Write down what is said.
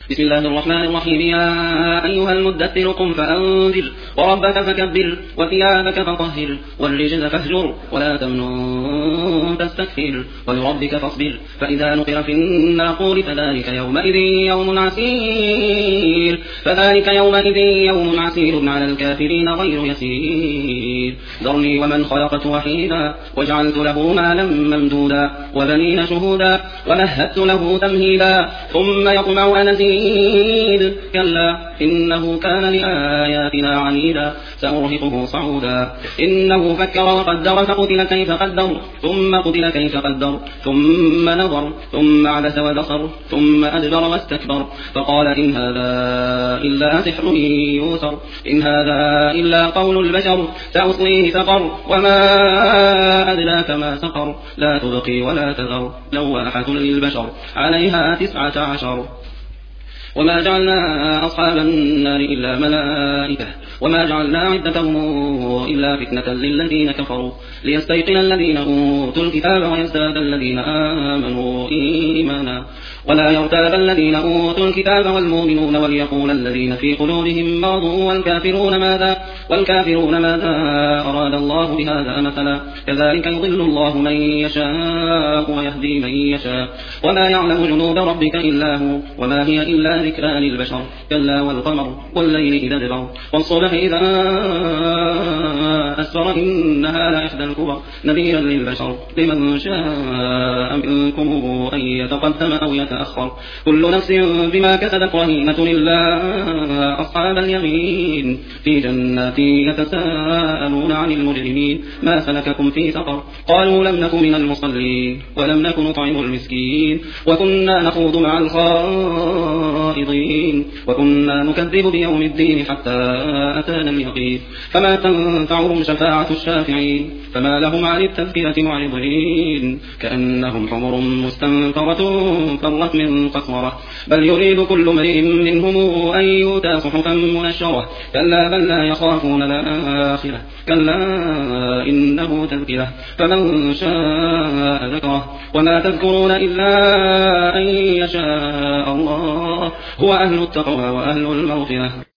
بسم الله الرحمن الرحيم. يا أيها المدثر قم فأنذر وربك فكبر وثيابك فطهر والرجز فاهجر ولا تمنن تستكثر ولربك فاصبر فإذا نقر في الناقور فذلك يومئذ يوم عسير على الكافرين غير يسير. ذرني ومن خلقت وحيدا وجعلت له مالا ممدودا وبنين شهودا ومهدت له تمهيدا ثم يطمع أن أزيد كلا إنه كان لآياتنا عنيدا سأرهقه صعودا إنه فكر وقدر فقتل كيف قدر ثم قتل كيف قدر ثم نظر ثم عبس وبصر ثم أدبر واستكبر فقال إن هذا إلا سحر يوثر إن هذا إلا قول البشر سأصليه سقر وما أدراك ما سقر لا تبقي ولا تذر لواحة للبشر عليها 19. وما جعلنا أصحاب النار إلا ملائكة وما جعلنا عدتهم إلا فتنة للذين كفروا ليستيقن الذين أوتوا الكتاب ويزداد الذين آمنوا إيمانا ولا يرتاب الذين أوتوا الكتاب والمؤمنون وليقول الذين في قلوبهم مرض والكافرون ماذا أراد الله بهذا مثلا كذلك يضل الله من يشاء ويهدي من يشاء وما يعلم جنود ربك إلا هو وما هي إلا ذكرى للبشر كلا والقمر والليل إذا دبر والصبح إذا أسفر إنها لإحدى الكبر نذيرا للبشر لمن شاء منكم أن يتقدم أو يتأخر كل نفس بما كسبت رهينة إلا أصحاب اليمين في جنات يتساءلون عن المجرمين ما سلككم في سقر قالوا لم نك من المصلين ولم نك نطعم المسكين وكنا نخوض مع الخائضين وكنا نكذب بيوم الدين حتى أتانا اليقين فما تنفعهم شفاعة الشافعين فما لهم عن التذكرة معرضين كأنهم حمر مستنفرة فرت من قسورة بل يريد كل امرئ منهم أن يؤتى صحفا منشرة كلا بل لا يخافون الآخرة كلا إنه تذكرة فمن شاء ذكره وما تذكرون إلا أن يشاء الله هو أهل التقوى وأهل المغفرة.